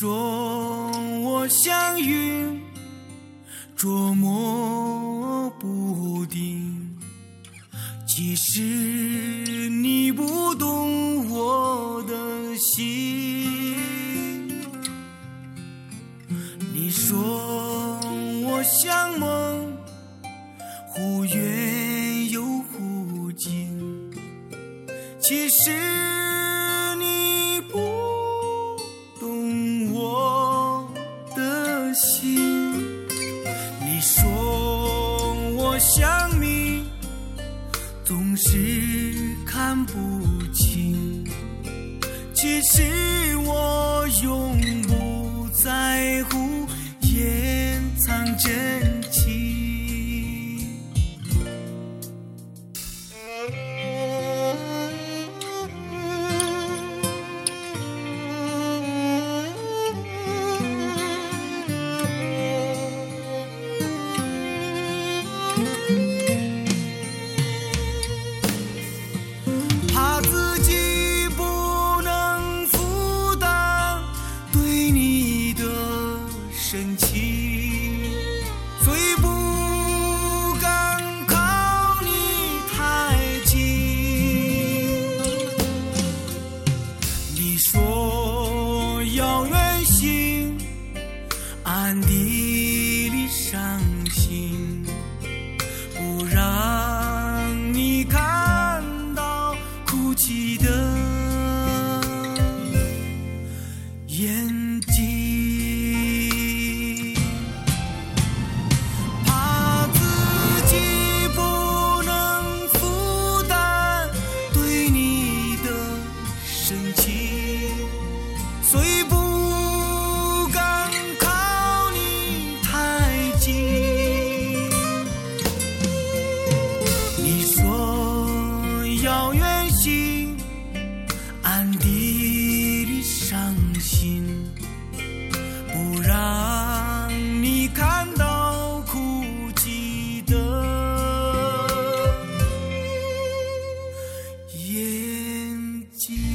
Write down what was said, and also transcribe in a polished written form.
说我像云，捉摸不定，其实你不懂我的心。你说我像梦，忽远又忽近，其实你不懂我的心。你说我像谜，总是看不清，其实我永不在乎掩藏真情。怕自己不能负担对你的深情，所以不敢靠你太近。你说要远行，暗地里伤心，不让你看到哭泣的眼睛。怕自己不能负担对你的深情，所以不敢靠你太近。你说要远行，暗地里伤心，不让你看到哭泣的眼睛。